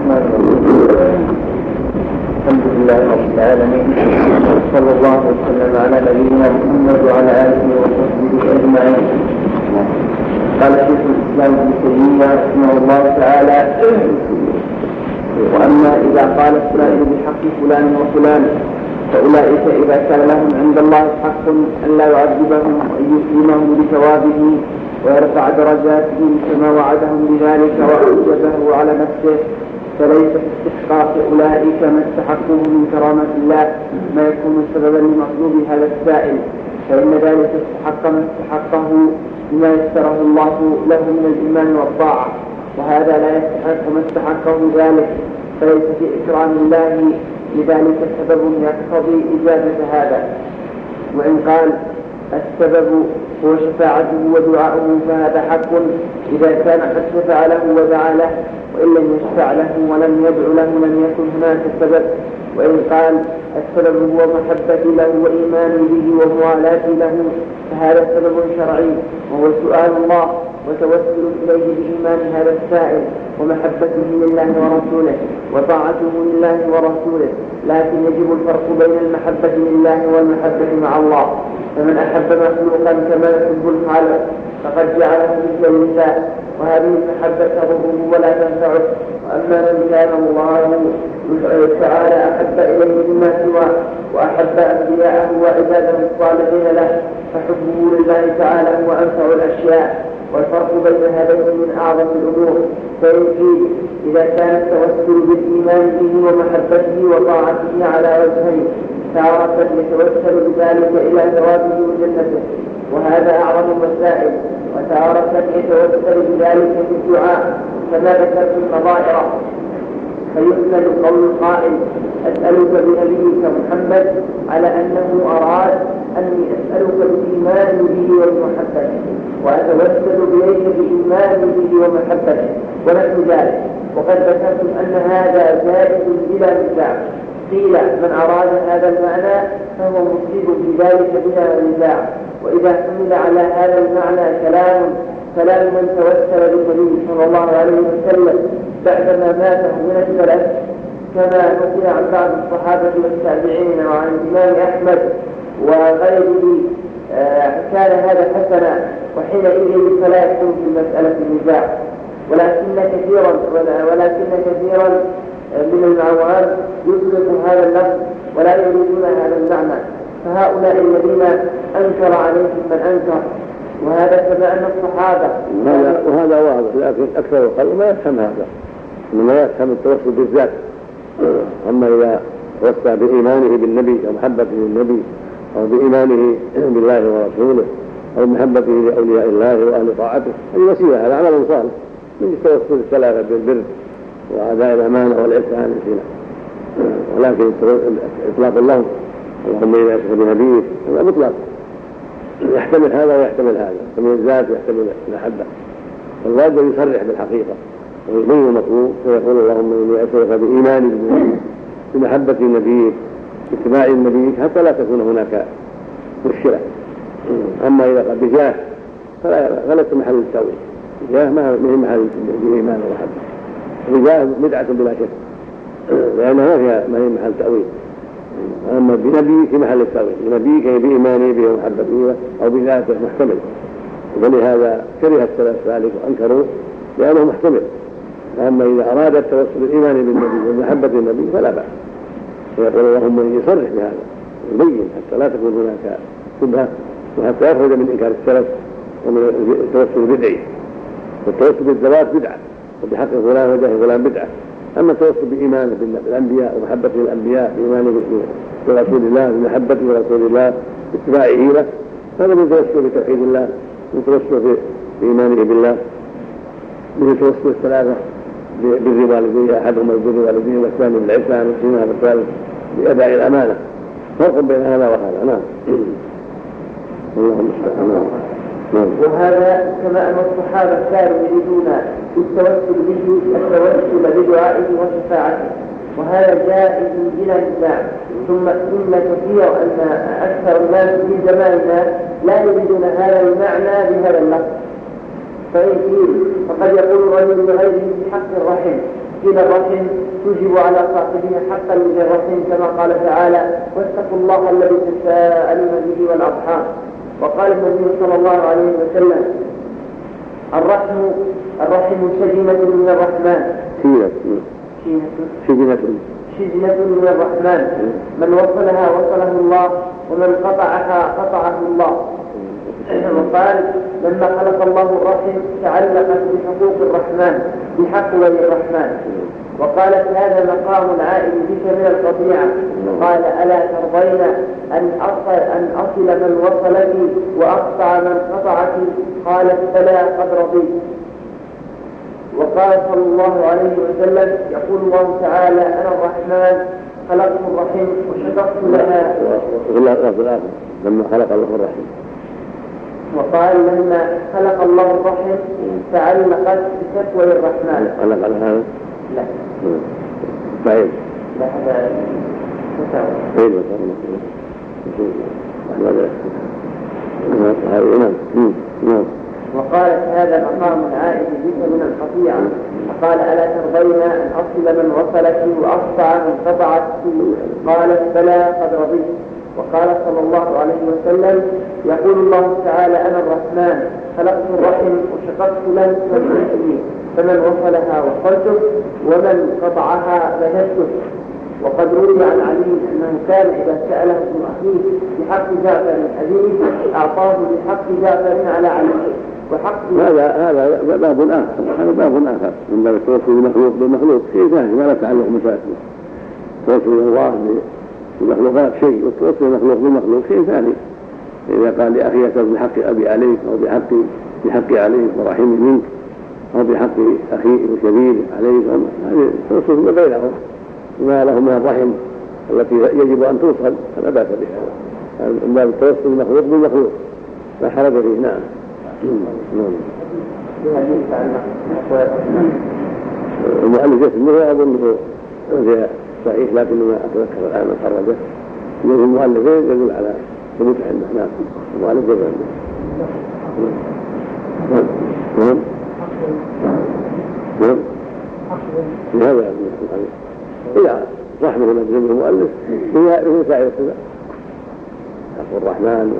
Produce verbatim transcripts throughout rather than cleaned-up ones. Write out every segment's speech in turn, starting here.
الرحمن الرحيم. الحمد لله رب العالمين، صلى الله وسلم على نبينا محمد وعلى آله وصحبه أجمعين. قال شيخ الإسلام ابن تيمية رحمه الله تعالى: وأما إذا قال السائل بحق فلان وفلان فأولئك إذا كان لهم عند الله حق أن لا يعذبهم وأن يكرمهم بثوابه ويرفع درجاتهم كما وعدهم بذلك وأوجبه على نفسه، فليس في استحقاق أولئك ما استحقوه من كرامة الله ما يكون سببا لمطلوب هذا السائل، فإن ذلك استحق ما استحقه بما يسره الله له من الإيمان والطاعة، وهذا لا يستحق ما استحقه ذلك، فليس في إكرام الله لذلك سبب يقتضي إجابة هذا. وإن قال السبب هو شفاعته ودعاؤه فهذا حق إذا كان قد شفع له ودعا له، وإن لم يشفع له ولم يدع له لم يكن هناك سبب. وإن قال السبب هو محبة له وإيمان به وموالاة له فهذا سبب شرعي وهو سؤال الله وتوسل إليه بإيمان هذا السائل ومحبته لله ورسوله وطاعته لله ورسوله، لكن يجب الفرق بين المحبة لله والمحبة مع الله. فمن أحب مخلوقا كما يحب الخالق فقد جعله مثل النساء، وهذه المحبة تضره ولا تنفعه. وأما من كان الله تعالى أحب إليه مما سواه وأحب أنبياءه وعباده الصالحين له فحبه لله تعالى هو أنفع الأشياء، والفرق بين هذين من أعظم الأمور. فإن قيل إذا كان التوسل بالإيمان به ومحبته وطاعته على وجهين، تارة يتوسل بذلك إلى ثوابه وجنته وهذا أعظم المسائل، وتارة يتوسل بذلك في الدعاء كما ذكرت النظائر، فيحمل قول القائل أسألك بنبيك محمد على أنه أراد أني أسألك بالإيمان به وبمحبته وأتوسل بليك بالإيمان به ومحبته ونحو ذلك. وقد ذكرت أن هذا جائز بلا نزاع. قيل من أراد هذا المعنى فهو مصيب في ذلك بلا نزاع. وإذا حمل على هذا المعنى كلام كلام من توسل بالنبي صلى الله عليه وسلم بعدما ماته من السلف كما نقل عن بعض الصحابة والتابعين وعن الإمام أحمد وغيره كان هذا حسنا، وحينئذ فلا يكون في المسألة النزاع. ولكن كثيرا ولكن كثيرا من العوام يطلق هذا اللفظ ولا يريدون هذا المعنى، فهؤلاء الذين أنكر عليهم من أنكر، وهذا كما أن الصحابة وهذا واضح، لكن أكثر الخلق ما يفهم هذا، إنما يفهم التوسل بالذات. أما إذا توسل بإيمانه بالنبي ومحبته للنبي أو بإيمانه بالله ورسوله أو محبته لأولياء الله وأهل طاعته هذه وسيلة، هذا عمل صالح من التوسل الثلاثة بالبر وأداء الأمانة والإحسان والسنة. ولكن إطلاق اللهم اللهم إذا أسف بنبيك هذا مطلق يحتمل هذا ويحتمل هذا، يحتمل الذات ويحتمل المحبة، فالواجب يصرح بالحقيقة ويبين المطلوب فيقول اللهم إني أسألك بإيماني بالنبي بمحبة النبي باتباع النبي حتى لا تكون هناك مشكلة. أما إذا قد بجاه فلا في محل التأويل، بجاه ما هي محل الإيمان والمحبة، بجاه بدعة بلا شك لأنها ما هي محل تأويل. أما بنبي في محل التأويل، بنبيك بإيمانه به ومحبته أو بذاته محتمل، ولهذا كره السلف ذلك وأنكروا لأنه محتمل. أما إذا أراد التوسل بالإيمان بالنبي ومحبة النبي فلا بأس، فيقول اللهم إني يصرح بهذا يبين حتى لا تكون هناك شبهة وحتى يخرج من إنكار السلف ومن التوسل البدعي. والتوسل بالذوات بدعة وبحق فلان وجاه فلان بدعة. أما التوسل بإيمانه بالأنبياء ومحبته للأنبياء بإيمانه برسول الله بمحبته لرسول الله باتباعه له هذا من توسل بتوحيد الله، من توسل بإيمانه بالله، من توسل الثلاثة بالر والديه أحدهما البر والديه والثاني بالإحسان والسنة والثالث بأداء الأمانة. فرق بين هذا وهذا. نعم. اللهم استعان. وهذا كما أن الصحابة كانوا يريدون التوسل به التوسل بدعائه وشفاعته، وهذا جائز بلا نزاع. ثم إن كثير أن أكثر الناس في زماننا لا يريدون هذا المعنى بهذا اللفظ. فإن قيل فقد يقول الرجل لغيره بحق الرحم صلة الرحم توجب على صاحبها حقا لذي الرحم كما قال تعالى واتقوا الله الذي تساءلون به والأرحام. وقال النبي صلى الله عليه وسلم الرحم الرحم شجنة من الرحمن شجنة شجنة من الرحمن من وصلها وصله الله ومن قطعها قطعه الله. وقال لما خلق الله الرحم تعلقت بحقوق الرحمن بحق ولي الرحمن. وقالت هذا مقام العائد بك من القطيعة. قال ألا ترضين أن أصل, أن أصل من وصلك وأقطع من قطعك؟ قالت بلى قد رضيت. وقال صلى الله عليه وسلم يقول الله تعالى أنا الرحمن خلقت الرحم وشققت لها. لما خلق الله الرحم وقال لما خلق الله الرحم تعلقت بتقوى الرحمن. خلق على هذا؟ لا بعيد لا هذا بعيد نعم. وقالت هذا مقام عائد بك من القطيعة. وقال ألا ترضين أن أصل من وصلك وأقطع من قطعك؟ قالت بلى قد رضيت. وقال صلى الله عليه وسلم يقول الله تعالى أنا الرحمن خلقت الرحم وشققت له وشققت فمن وصلها وصلته ومن قطعها بهته. وقد روي عن علي أنه كان إذا سأله ابن أخيه بحق جعفر أبيه أعطاه بحق جعفر على علي وحق هذا هذا باب آخر. هذا باب آخر من باب التوسل المخلوق بالمخلوق شيء ثاني ما له تعلق بمساكنه. توسل الله بالمخلوقات شيء والتوسل المخلوق بالمخلوق شيء ثاني. إذا قال لأخي يسأل بحق أبي عليك أو بحق بحق عليك ورحمه منك أو بحق أخي الكبير عليك هذه توسل بينهم ما له من الرحم التي يجب أن توصل فلا بأس بها. من باب التوسل المخلوق بالمخلوق لا حرج فيه. نعم. المؤلف اسمه أظنه صحيح لكن ما أتذكر الآن من خرجه من المؤلفين يدل على ثبوت عنده. نعم المؤلف يدل نعم نعم في هذا إذا رحمه من جميع المؤلف في سائر الصفات حق الرحمن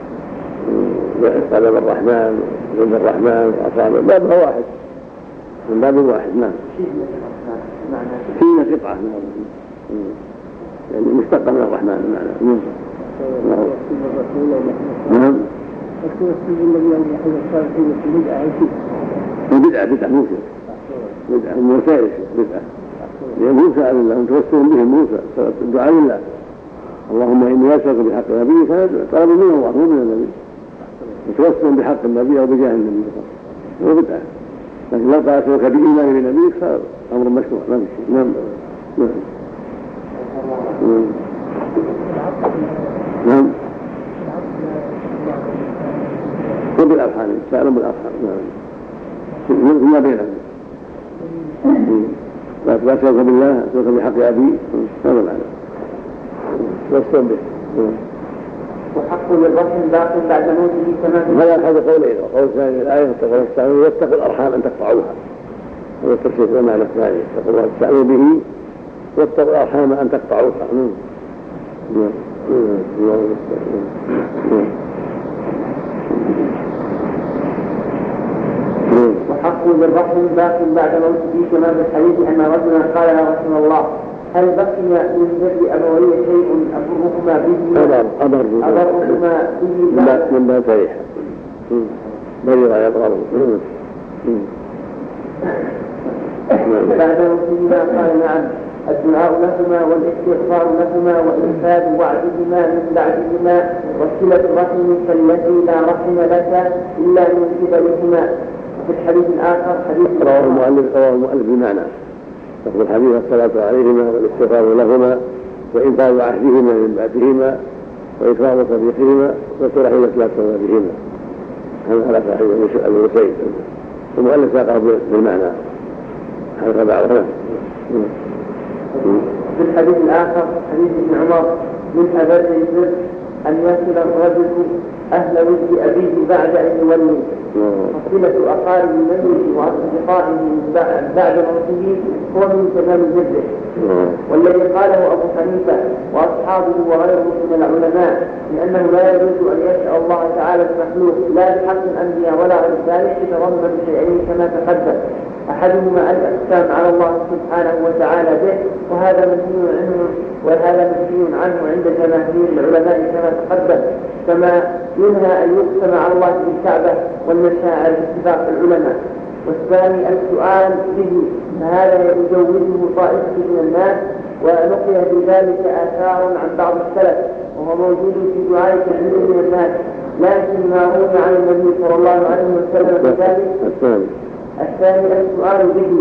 قلم الرحمن جند الرحمن وأصابه بابها واحد من باب واحد. نعم فينا قطعة يعني مشتقة من الرحمن. نعم نعم بدعة بدعة موسى بدعة موسى بدعة لأن موسى قال الله توسل بهم موسى الدعاء لله اللهم إني أسألك بحق نبيك طلب منه الله مو من النبي وتوسل بحق النبي أو بجاه النبي هو بدعة. لكن لو قال أسألك بإيمان بنبيك صار أمر مشروع ما بشيء. نعم نعم وبالأرحام سألوا بالأرحام. نعم فيما بينهم لا أسألك بالله أسألك بحق أبي هذا العالم توسل به. وحق للرحم باق بعد موته كما هذا هذا قولين. وقول ثاني الآية واتقوا الأرحام أن تقطعوها هذا التفسير بمعنى الثاني اتقوا الله تستعينوا به واتقوا الأرحام أن تقطعوها. وحق للرحم باق بعد موته كما في الحديث أن رجلا قال يا رسول الله هل بقي من ذر أبوي شيء أبرهما به أبرهما به من باب فريحة بريرا يضرر بعد موتهما؟ قال نعم الدعاء لهما والاستغفار لهما وإنفاذ وعدهما من بعدهما وصلة الرحم كالتي لا رحم لك إلا من قبلهما. وفي الحديث الآخر حديث رواه المؤلف رواه المؤلف بمعنى لفظ الحديث الصلاة عليهما والاستغفار لهما وإنفاذ عهدهما من بعدهما وإكرام صديقهما وترحيل لا تسوى بهما. هذا على حديث أبي سعيد المؤلف ساقه بالمعنى هذا بعضها. في الحديث الآخر حديث ابن عمر من أبر البر أن يصل الرجل أهل ود أبيه بعد أن يولي فصلة أقارب الميت وأصدقائه بعد موته هو من تمام الجد، والذي قاله أبو حنيفة وأصحابه وغيره من العلماء لأنه لا يجوز أن يسأل الله تعالى المخلوق لا بحق الأنبياء ولا غير ذلك يتضمن شيئين كما تقدم، أحدهما الإقسام على الله سبحانه وتعالى به، وهذا منهي عنه وهذا منهي عنه عند جماهير العلماء كما تقدم، كما ينهى أن يقسم على الله بالكعبة والمشاعر باتفاق العلماء. والثاني السؤال به، فهذا يجوزه طائفة من الناس ونقل بذلك آثار عن بعض السلف، وهو موجود في دعاء كثير من الناس، لكن ما روي عن النبي صلى الله عليه وسلم بذلك. الثاني السؤال به،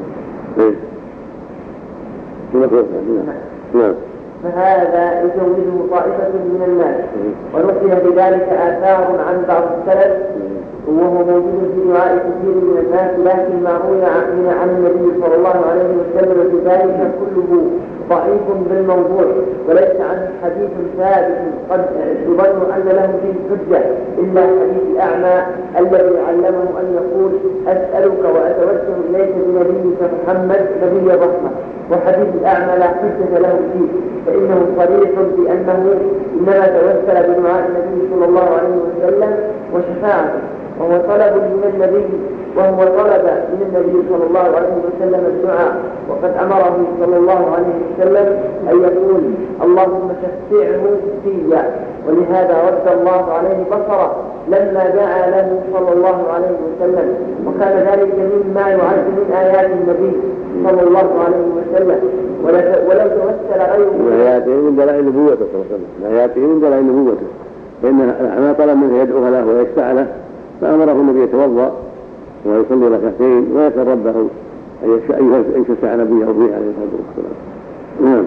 فهذا يجوزه طائفة من الناس ونقل بذلك آثار عن بعض السلف، وهو موجود في دعاء كثير من الناس، لكن ما روي عن النبي صلى الله عليه وسلم بذلك كله ضعيف بالموضوع، وليس عنه حديث ثابت قد يظن أن له فيه حجة إلا حديث الأعمى الذي علمه أن يقول أسألك وأتوسل إليك بنبيك محمد نبي الرحمة، وحديث الأعمى لا حجة له فيه، فإنه صريح بأنه إنما توسل بدعاء النبي صلى الله عليه وسلم وشفاعته، وهو طلب من النبي وهو طلب من النبي صلى الله عليه وسلم الدعاء، وقد أمره صلى الله عليه وسلم أن يقول اللهم شفعه فيا، ولهذا رد الله عليه بصره لما دعا له صلى الله عليه وسلم، وكان ذلك مما يعد من آيات النبي صلى الله عليه وسلم، ولو توسل غيره من آياته من دلائل نبوته صلى الله عليه وسلم، من آياته من دلائل نبوته، فإن الأعمى طلب منه يدعو له ويشفع له، فأمره النبي يتوضأ ويصلي ركعتين ويسأل ربه أن يشفع نبيه به عليه الصلاة والسلام. نعم.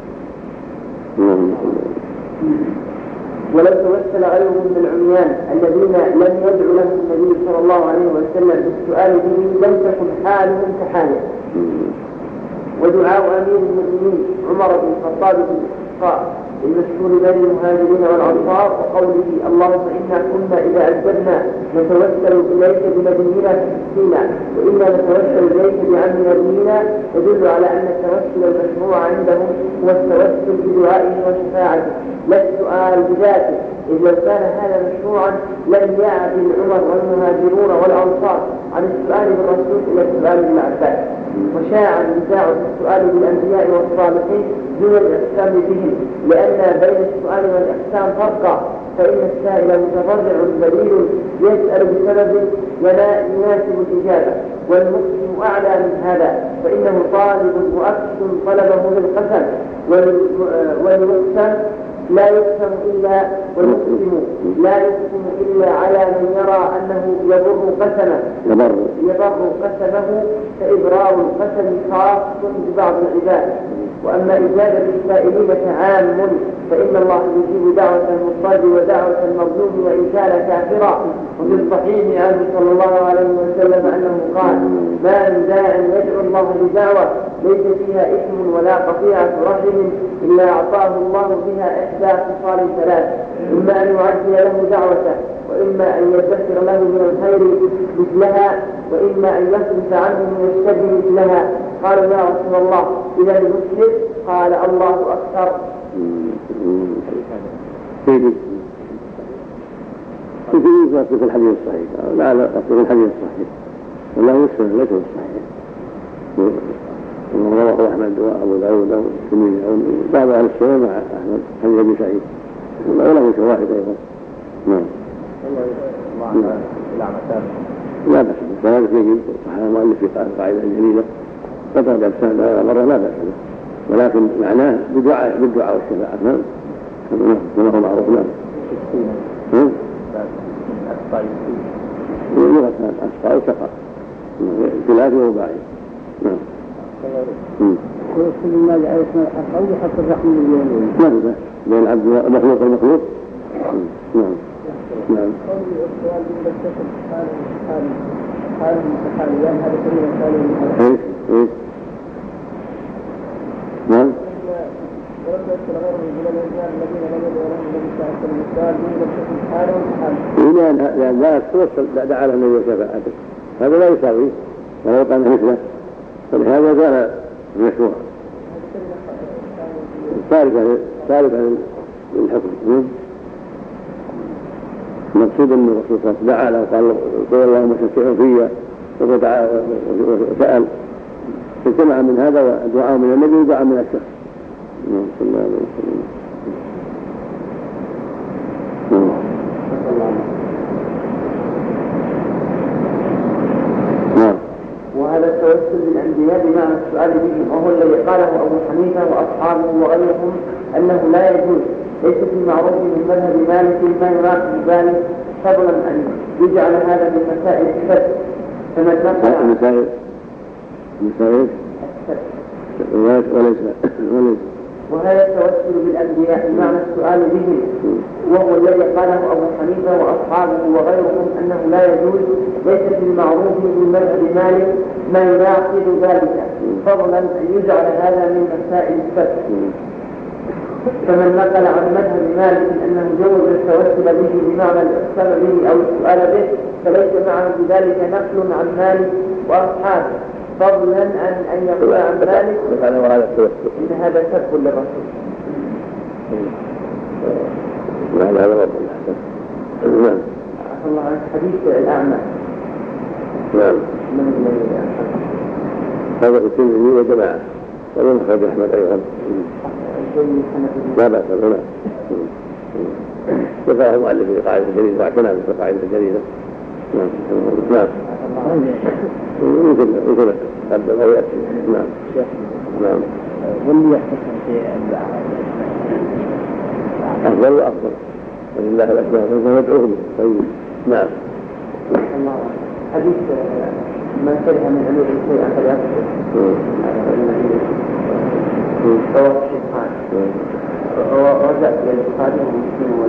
ولو توسل غيرهم من العميان الذين لم يدعو لهم النبي صلى الله عليه وسلم بالسؤال به لم تكن حالهم كحاله. ودعاء أمير المؤمنين عمر بن الخطاب في الاستسقاء المشهور بين المهاجرين والأنصار وقوله اللهم إنا كنا إذا أجبنا نتوسل إليك بنبينا فينا وإنا نتوسل إليك بعم نبينا، يدل على أن التوسل المشروع عندهم هو التوسل بدعائه وشفاعته لا السؤال بذاته، إذ لو كان هذا مشروعا لم يعدل عمر والمهاجرون والأنصار عن السؤال بالرسول إلى السؤال بالعباس. وشاع النزاع في السؤال بالأنبياء والصالحين دون الإحسان بهم، لأن بين السؤال والإحسان فرقا، فإن السائل متضرع دليل يسأل بسبب يناسب الإجابة، والمقسم أعلى من هذا فإنه طالب مؤكد طلبه بالقسم، والمقسم لا يقسم إلا والمقسم لا يقسم إلا على من يرى أنه يضر قسمه يضر يضر قسمه، فإبراء القسم خاص ببعض العباد. وأما إجابة السائلين فعام، فإن الله يجيب دعوة المضطر ودعوة المظلوم وإن كان كافرا. وفي الصحيح عنه صلى الله عليه وسلم أنه قال ما من داع يدعو الله بدعوة ليس فيها إثم ولا قطيعة رحم إلا أعطاه الله بها إحدى خصال ثلاث، إما أن يعجل له دعوته، وإما أن يدخر له من الخير مثلها، وإما أن يصرف عنه من الشر مثلها. قالوا يا رسول الله إذا المسلم؟ قال الله أكثر. في الحديث الصحيح لا لا في الحديث الصحيح ولا يسلم ليس الصحيح، رواه أحمد وأبو داود والترمذي بعض أهل السنة مع أحمد حديث أبي سعيد وله شواهد أيضا. نعم. لا بأس بهذا يجب صحيح المؤلف في قاعدة جليلة قطع بأجساد مرة لا بأس به، ولكن معناه بالدعاء بالدعاء والشفاعة. نعم كما هو معروف. نعم. لغة أسقى وسقى ثلاثي ورباعي. نعم. كل ما جاء اسمه أو يحط الرقم اليومي. نعم بين العبد والمخلوق والمخلوق. نعم. نعم. ايش ايش نعم لأن لا توصل دعا له النبي وشفاعته هذا لا يساوي ولو كان مثله فلهذا كان المشروع تاركا تاركا للحكم. المقصود أن الرسول صلى الله عليه وسلم دعا له وقال قل اللهم شفع فيا وسأل فاجتمع من هذا ودعاء من النبي ودعاء من الشخص صلى الله عليه وسلم. وهذا التوسل بالأنبياء بمعنى السؤال بهم وهو الذي قاله أبو حنيفة وأصحابه وغيرهم أنه لا يجوز، ليس في المعروف من مذهب مالك ما يناقض ذلك فضلا أن يجعل هذا من مسائل الشرك كما نقل مسائل مسائل وليس وليس وهذا التوسل بالأنبياء بمعنى السؤال بهم وهو الذي قاله أبو حنيفة وأصحابه وغيرهم أنه لا يجوز، ليس في المعروف من مذهب مالك ما يناقض ذلك فضلا أن يجعل هذا من مسائل الشرك. فمن نقل عن مذهب مالك أنه جوز التوسل به بمعنى الإقسام به أو السؤال به فليس معه بذلك نقل عن مالك وأصحابه فضلا أن أن يقول عن ذلك إن هذا سب للرسول. نعم هذا رب الله. نعم. الله عن حديث الأعمى. نعم. هذا في الترمذي وجماعة ومن خرج أحمد أيضا. لا بأس هنا. ذكره المؤلف في قاعدة جديدة واعتنى في قاعدة جديدة. نعم. نعم. يمكن يمكن قبل أو يأتي. نعم. نعم. واللي يحتسن في أفضل وأفضل ولله الأسماء فندعوه به. طيب. نعم. حديث من كره من علوم الشيء عن فليأخذه رواه الشيخان ورجع إلى البخاري ومسلم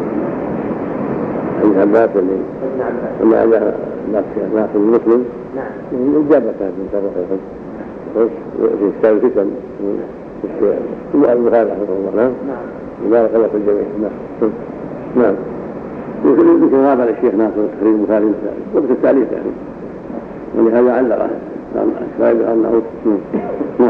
ابن عباس اللي ابن عباس وما عندها ناس المسلم نعم إجابة من طرف في كتاب الفتن ثم البخاري رحمه الله. نعم. بارك الله في الجميع. نعم. نعم. يمكن غاب على الشيخ ناصر تخريج البخاري وقت التعليق يعني ولهذا علقه فائد أنه نعم.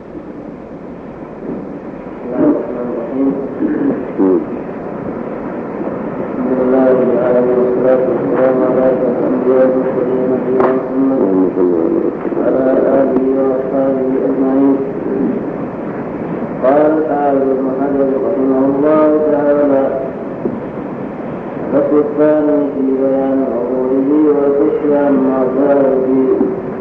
بسم الله الرحمن الرحيم والصلاة والسلام على أشرف الأنبياء والمرسلين نبينا محمد وعلى آله وأصحابه أجمعين. قال الحافظ ابن حجر رحمه الله تعالى الفصل الثاني في بيان عقوله والكشف عما جاء فيه.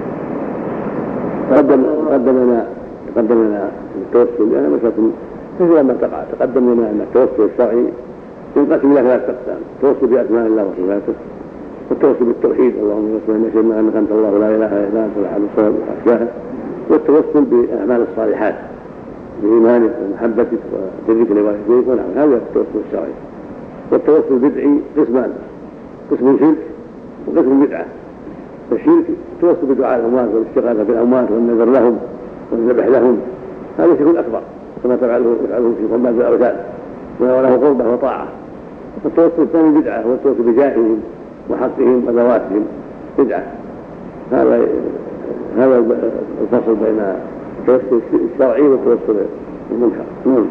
تقدم تقدم لنا تقدم لنا التوسل لأن مسألة كثيرا ما تقع تقدم لنا أن التوسل الشرعي ينقسم إلى ثلاث أقسام: التوسل بأسماء الله وصفاته، والتوسل بالتوحيد اللهم صل وسلم نشهد أنك أنت الله لا إله إلا أنت الأحد الصمد وأشباهه، والتوسل بالأعمال الصالحات بإيمانك ومحبتك وبرك لوالديك ونحو هذا التوسل الشرعي. والتوسل البدعي قسمان: قسم شرك وقسم بدعة. الشرك توسل بدعاء الأموات والاستغاثة بالأموات والنذر لهم والذبح لهم، هذا شرك أكبر كما تفعله يفعله في قربان الأوثان وله قربة وطاعة. والتوسل الثاني بدعة هو التوسل بجاههم وحقهم وذواتهم بدعة. هذا هذا الفصل بين التوسل الشرعي والتوسل المنكر.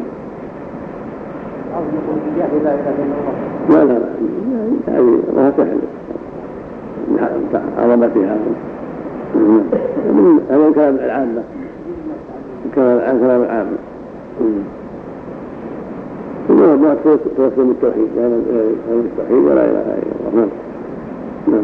لا لا لا هذه ما سهل عظمتها. هذا الكلام العامة كلام كلام العامة إنه ما توسل بالتوحيد يعني التوحيد ولا إله إلا الله. نعم.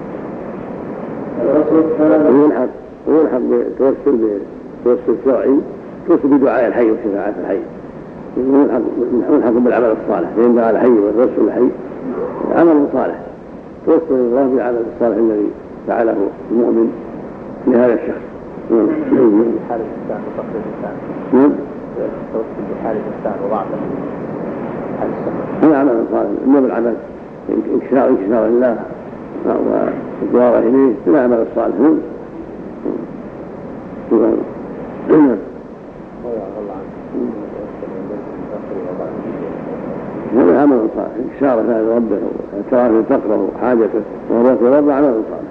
ويلحق ويلحق بالتوسل بالتوسل الشرعي توسل بدعاء الحي وشفاعة الحي، ويلحق بالعمل الصالح لأن دعاء الحي والتوسل الحي عمل صالح توسل الله بالعمل الصالح الذي فعله المؤمن لهذا الشخص. بحال الإنسان وفقر الإنسان. نعم. التوسل بحال الإنسان وضعفه حال السفر. هذا عمل صالح إنما بالعمل انكسار انكسار لله والدعاء إليه لا عمل الصالح. نعم. إشارة إلى ربه واعتراف فقره وحاجته وهو يتوضأ على الصالح.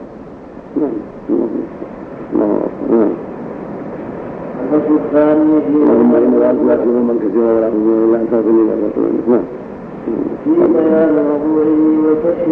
الفصل الثاني اللهم إن لا تكون من كثيرا ولا تكون إلا أن تغفر لي. في بيان وضوءه وكشف